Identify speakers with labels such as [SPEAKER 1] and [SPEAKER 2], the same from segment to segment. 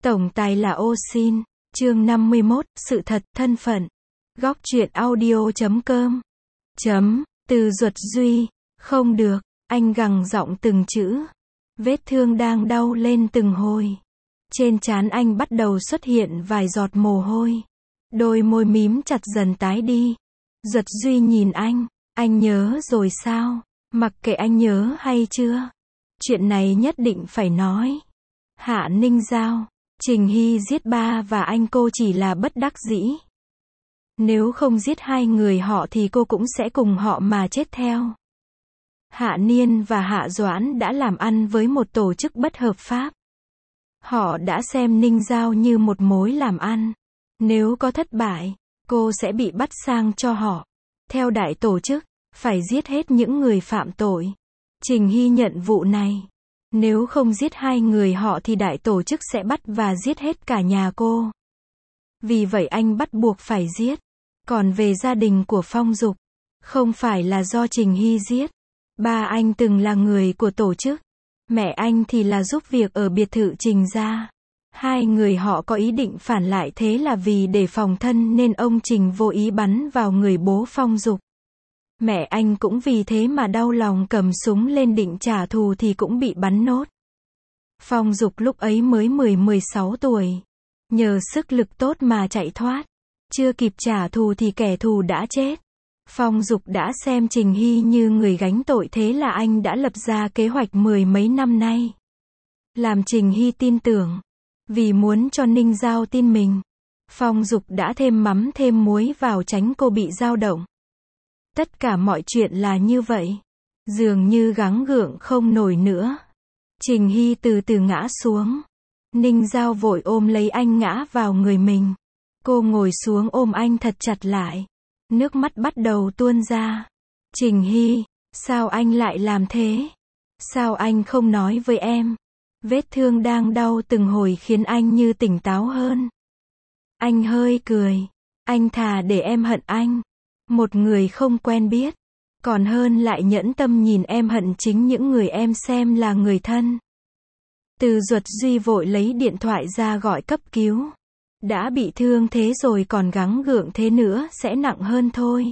[SPEAKER 1] Tổng tài là ô xin. Chương 51, sự thật, thân phận. Góc truyện audio.com. Từ Duật Duy. Không được, anh gằn giọng từng chữ. Vết thương đang đau lên từng hồi. Trên trán anh bắt đầu xuất hiện vài giọt mồ hôi. Đôi môi mím chặt dần tái đi. Duật Duy nhìn anh nhớ rồi sao? Mặc kệ anh nhớ hay chưa. Chuyện này nhất định phải nói. Hạ Ninh Giao, Trình Hy giết ba và anh cô chỉ là bất đắc dĩ. Nếu không giết hai người họ thì cô cũng sẽ cùng họ mà chết theo. Hạ Niên và Hạ Doãn đã làm ăn với một tổ chức bất hợp pháp. Họ đã xem Ninh Giao như một mối làm ăn. Nếu có thất bại, cô sẽ bị bắt sang cho họ. Theo đại tổ chức, phải giết hết những người phạm tội. Trình Hy nhận vụ này. Nếu không giết hai người họ thì đại tổ chức sẽ bắt và giết hết cả nhà cô. Vì vậy anh bắt buộc phải giết. Còn về gia đình của Phong Dục, không phải là do Trình Hy giết. Ba anh từng là người của tổ chức. Mẹ anh thì là giúp việc ở biệt thự Trình gia. Hai người họ có ý định phản lại, thế là vì để phòng thân nên ông Trình vô ý bắn vào người bố Phong Dục. Mẹ anh cũng vì thế mà đau lòng cầm súng lên định trả thù thì cũng bị bắn nốt. Phong Dục lúc ấy mới 16 tuổi. Nhờ sức lực tốt mà chạy thoát. Chưa kịp trả thù thì kẻ thù đã chết. Phong Dục đã xem Trình Hy như người gánh tội, thế là anh đã lập ra kế hoạch mười mấy năm nay. Làm Trình Hy tin tưởng. Vì muốn cho Ninh Giao tin mình, Phong Dục đã thêm mắm thêm muối vào tránh cô bị dao động. Tất cả mọi chuyện là như vậy. Dường như gắng gượng không nổi nữa. Trình Hy từ từ ngã xuống. Ninh Giao vội ôm lấy anh ngã vào người mình. Cô ngồi xuống ôm anh thật chặt lại. Nước mắt bắt đầu tuôn ra. Trình Hy, sao anh lại làm thế? Sao anh không nói với em? Vết thương đang đau từng hồi khiến anh như tỉnh táo hơn. Anh hơi cười. Anh thà để em hận anh. Một người không quen biết. Còn hơn lại nhẫn tâm nhìn em hận chính những người em xem là người thân. Từ Duật Duy vội lấy điện thoại ra gọi cấp cứu. Đã bị thương thế rồi còn gắng gượng thế nữa sẽ nặng hơn thôi.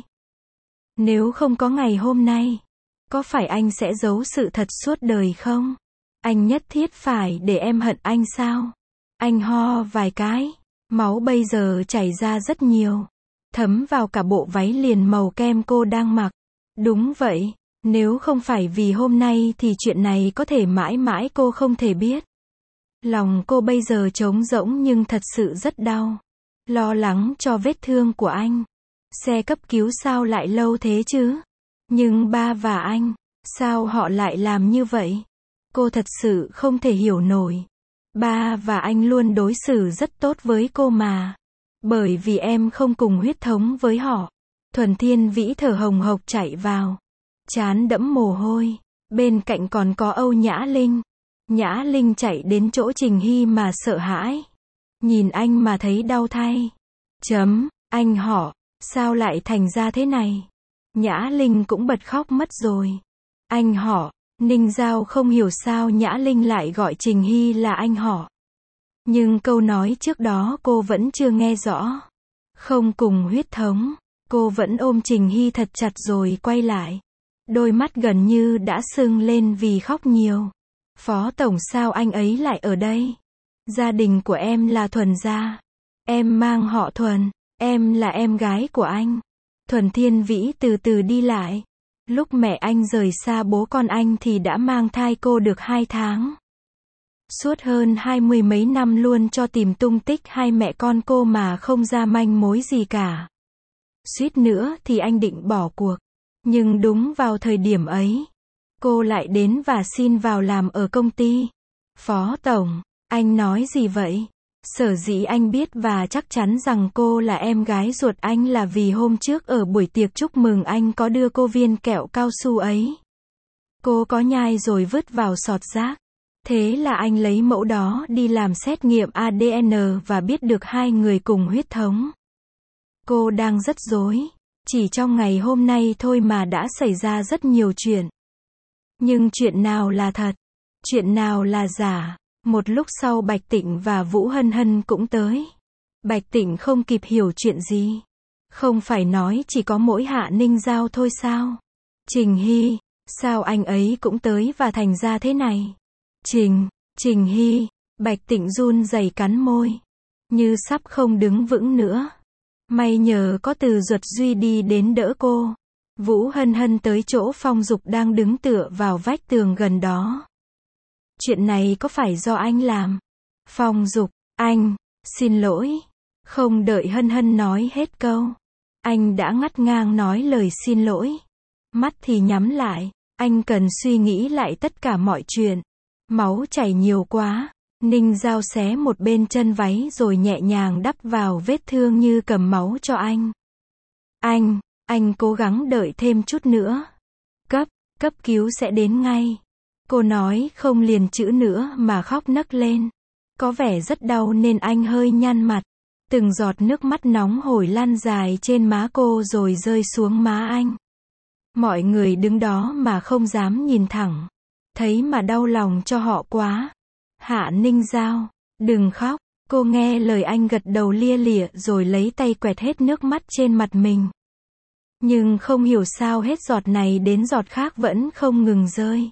[SPEAKER 1] Nếu không có ngày hôm nay, có phải anh sẽ giấu sự thật suốt đời không? Anh nhất thiết phải để em hận anh sao? Anh ho vài cái. Máu bây giờ chảy ra rất nhiều. Thấm vào cả bộ váy liền màu kem cô đang mặc. Đúng vậy. Nếu không phải vì hôm nay thì chuyện này có thể mãi mãi cô không thể biết. Lòng cô bây giờ trống rỗng nhưng thật sự rất đau. Lo lắng cho vết thương của anh. Xe cấp cứu sao lại lâu thế chứ? Nhưng ba và anh, sao họ lại làm như vậy? Cô thật sự không thể hiểu nổi. Ba và anh luôn đối xử rất tốt với cô mà. Bởi vì em không cùng huyết thống với họ. Thuần Thiên Vĩ thở hồng hộc chạy vào. Trán đẫm mồ hôi. Bên cạnh còn có Âu Nhã Linh. Nhã Linh chạy đến chỗ Trình Hy mà sợ hãi. Nhìn anh mà thấy đau thay. Anh họ, sao lại thành ra thế này? Nhã Linh cũng bật khóc mất rồi. Anh họ, Ninh Giao không hiểu sao Nhã Linh lại gọi Trình Hy là anh họ. Nhưng câu nói trước đó cô vẫn chưa nghe rõ. Không cùng huyết thống. Cô vẫn ôm Trình Hy thật chặt rồi quay lại. Đôi mắt gần như đã sưng lên vì khóc nhiều. Phó tổng, sao anh ấy lại ở đây? Gia đình của em là Thuần gia. Em mang họ Thuần. Em là em gái của anh. Thuần Thiên Vĩ từ từ đi lại. Lúc mẹ anh rời xa bố con anh thì đã mang thai cô được 2 tháng. Suốt hơn 20 mấy năm luôn cho tìm tung tích hai mẹ con cô mà không ra manh mối gì cả. Suýt nữa thì anh định bỏ cuộc. Nhưng đúng vào thời điểm ấy, cô lại đến và xin vào làm ở công ty. Phó tổng, anh nói gì vậy? Sở dĩ anh biết và chắc chắn rằng cô là em gái ruột anh là vì hôm trước ở buổi tiệc chúc mừng anh có đưa cô viên kẹo cao su ấy. Cô có nhai rồi vứt vào sọt rác. Thế là anh lấy mẫu đó đi làm xét nghiệm ADN và biết được hai người cùng huyết thống. Cô đang rất rối. Chỉ trong ngày hôm nay thôi mà đã xảy ra rất nhiều chuyện. Nhưng chuyện nào là thật? Chuyện nào là giả? Một lúc sau Bạch Tịnh và Vũ Hân Hân cũng tới. Bạch Tịnh không kịp hiểu chuyện gì. Không phải nói chỉ có mỗi Hạ Ninh Giao thôi sao? Trình Hy, sao anh ấy cũng tới và thành ra thế này? Trình Hy, Bạch Tịnh run rẩy cắn môi. Như sắp không đứng vững nữa. May nhờ có Từ Duật Duy đi đến đỡ cô. Vũ Hân Hân tới chỗ Phong Dục đang đứng tựa vào vách tường gần đó. Chuyện này có phải do anh làm? Phong Dục, anh, xin lỗi. Không đợi Hân Hân nói hết câu. Anh đã ngắt ngang nói lời xin lỗi. Mắt thì nhắm lại. Anh cần suy nghĩ lại tất cả mọi chuyện. Máu chảy nhiều quá. Ninh Giao xé một bên chân váy rồi nhẹ nhàng đắp vào vết thương như cầm máu cho anh. Anh cố gắng đợi thêm chút nữa. Cấp cứu sẽ đến ngay. Cô nói không liền chữ nữa mà khóc nấc lên. Có vẻ rất đau nên anh hơi nhăn mặt. Từng giọt nước mắt nóng hổi lan dài trên má cô rồi rơi xuống má anh. Mọi người đứng đó mà không dám nhìn thẳng. Thấy mà đau lòng cho họ quá. Hạ Ninh Giao, đừng khóc. Cô nghe lời anh gật đầu lia lịa rồi lấy tay quẹt hết nước mắt trên mặt mình. Nhưng không hiểu sao hết giọt này đến giọt khác vẫn không ngừng rơi.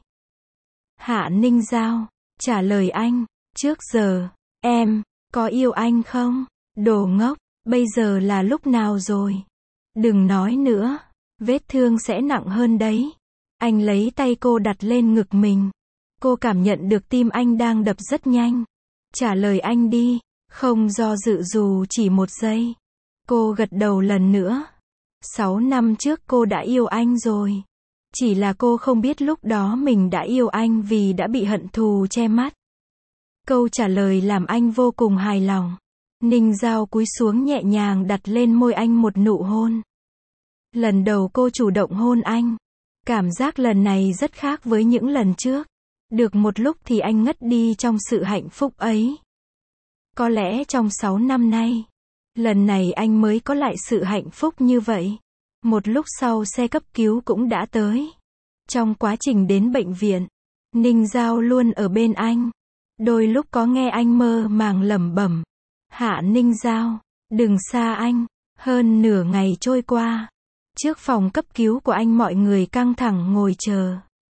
[SPEAKER 1] Hạ Ninh Giao, trả lời anh, trước giờ, em, có yêu anh không? Đồ ngốc, bây giờ là lúc nào rồi? Đừng nói nữa, vết thương sẽ nặng hơn đấy. Anh lấy tay cô đặt lên ngực mình. Cô cảm nhận được tim anh đang đập rất nhanh. Trả lời anh đi, không do dự dù chỉ một giây. Cô gật đầu lần nữa. 6 năm trước cô đã yêu anh rồi. Chỉ là cô không biết lúc đó mình đã yêu anh vì đã bị hận thù che mắt. Câu trả lời làm anh vô cùng hài lòng. Ninh Giao cúi xuống nhẹ nhàng đặt lên môi anh một nụ hôn. Lần đầu cô chủ động hôn anh. Cảm giác lần này rất khác với những lần trước. Được một lúc thì anh ngất đi trong sự hạnh phúc ấy. Có lẽ trong 6 năm nay, lần này anh mới có lại sự hạnh phúc như vậy. Một lúc sau xe cấp cứu cũng đã tới. Trong quá trình đến bệnh viện, Ninh Giao luôn ở bên anh. Đôi lúc có nghe anh mơ màng lẩm bẩm. Hạ Ninh Giao, đừng xa anh. Hơn nửa ngày trôi qua. Trước phòng cấp cứu của anh mọi người căng thẳng ngồi chờ.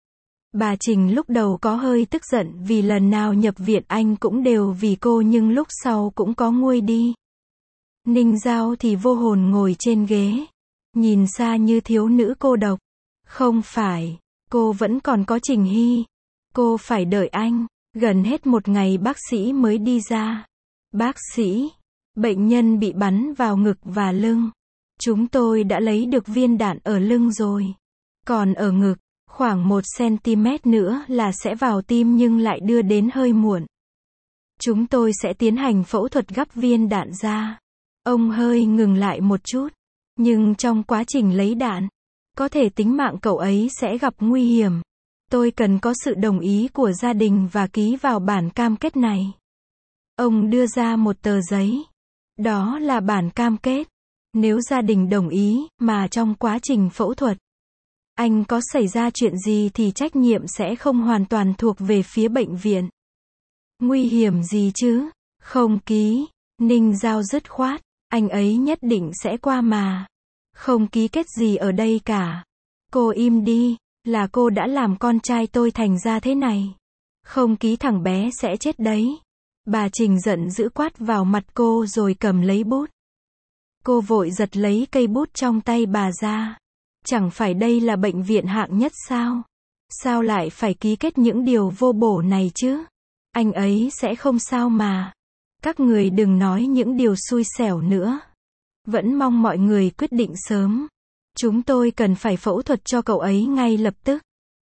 [SPEAKER 1] Bà Trình lúc đầu có hơi tức giận vì lần nào nhập viện anh cũng đều vì cô nhưng lúc sau cũng có nguôi đi. Ninh Giao thì vô hồn ngồi trên ghế. Nhìn xa như thiếu nữ cô độc. Không phải, cô vẫn còn có Trình Hy. Cô phải đợi anh. Gần hết một ngày bác sĩ mới đi ra. Bác sĩ, bệnh nhân bị bắn vào ngực và lưng. Chúng tôi đã lấy được viên đạn ở lưng rồi. Còn ở ngực, khoảng 1 cm nữa là sẽ vào tim nhưng lại đưa đến hơi muộn. Chúng tôi sẽ tiến hành phẫu thuật gắp viên đạn ra. Ông hơi ngừng lại một chút. Nhưng trong quá trình lấy đạn, có thể tính mạng cậu ấy sẽ gặp nguy hiểm. Tôi cần có sự đồng ý của gia đình và ký vào bản cam kết này. Ông đưa ra một tờ giấy. Đó là bản cam kết. Nếu gia đình đồng ý, mà trong quá trình phẫu thuật, anh có xảy ra chuyện gì thì trách nhiệm sẽ không hoàn toàn thuộc về phía bệnh viện. Nguy hiểm gì chứ? Không ký. Ninh Giao dứt khoát. Anh ấy nhất định sẽ qua mà. Không ký kết gì ở đây cả. Cô im đi. Là cô đã làm con trai tôi thành ra thế này. Không ký thằng bé sẽ chết đấy. Bà Trình giận dữ quát vào mặt cô rồi cầm lấy bút. Cô vội giật lấy cây bút trong tay bà ra. Chẳng phải đây là bệnh viện hạng nhất sao? Sao lại phải ký kết những điều vô bổ này chứ? Anh ấy sẽ không sao mà. Các người đừng nói những điều xui xẻo nữa. Vẫn mong mọi người quyết định sớm. Chúng tôi cần phải phẫu thuật cho cậu ấy ngay lập tức.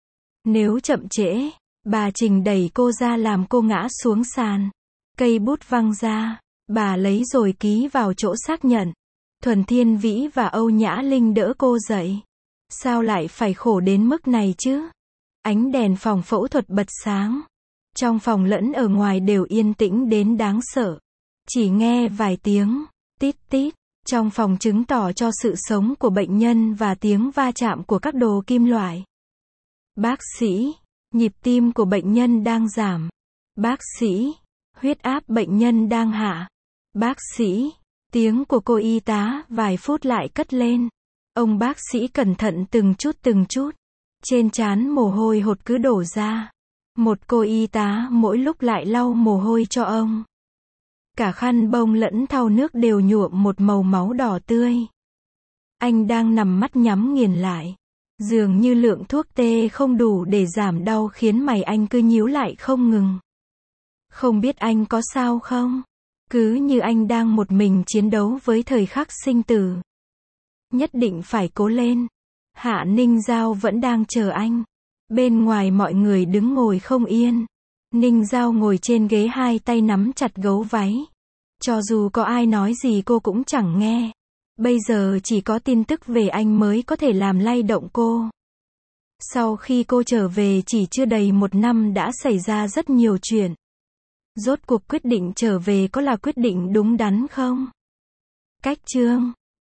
[SPEAKER 1] Nếu chậm trễ, bà Trình đẩy cô ra làm cô ngã xuống sàn. Cây bút văng ra, bà lấy rồi ký vào chỗ xác nhận. Thuần Thiên Vĩ và Âu Nhã Linh đỡ cô dậy. Sao lại phải khổ đến mức này chứ? Ánh đèn phòng phẫu thuật bật sáng. Trong phòng lẫn ở ngoài đều yên tĩnh đến đáng sợ. Chỉ nghe vài tiếng tít tít trong phòng chứng tỏ cho sự sống của bệnh nhân và tiếng va chạm của các đồ kim loại. Bác sĩ, nhịp tim của bệnh nhân đang giảm. Bác sĩ, huyết áp bệnh nhân đang hạ. Bác sĩ, tiếng của cô y tá vài phút lại cất lên. Ông bác sĩ cẩn thận từng chút. Trên trán mồ hôi hột cứ đổ ra. Một cô y tá mỗi lúc lại lau mồ hôi cho ông. Cả khăn bông lẫn thau nước đều nhuộm một màu máu đỏ tươi. Anh đang nằm mắt nhắm nghiền lại. Dường như lượng thuốc tê không đủ để giảm đau khiến mày anh cứ nhíu lại không ngừng. Không biết anh có sao không? Cứ như anh đang một mình chiến đấu với thời khắc sinh tử. Nhất định phải cố lên. Hạ Ninh Giao vẫn đang chờ anh. Bên ngoài mọi người đứng ngồi không yên. Ninh Giao ngồi trên ghế hai tay nắm chặt gấu váy. Cho dù có ai nói gì cô cũng chẳng nghe. Bây giờ chỉ có tin tức về anh mới có thể làm lay động cô. Sau khi cô trở về chỉ chưa đầy 1 năm đã xảy ra rất nhiều chuyện. Rốt cuộc quyết định trở về có là quyết định đúng đắn không? Cách chương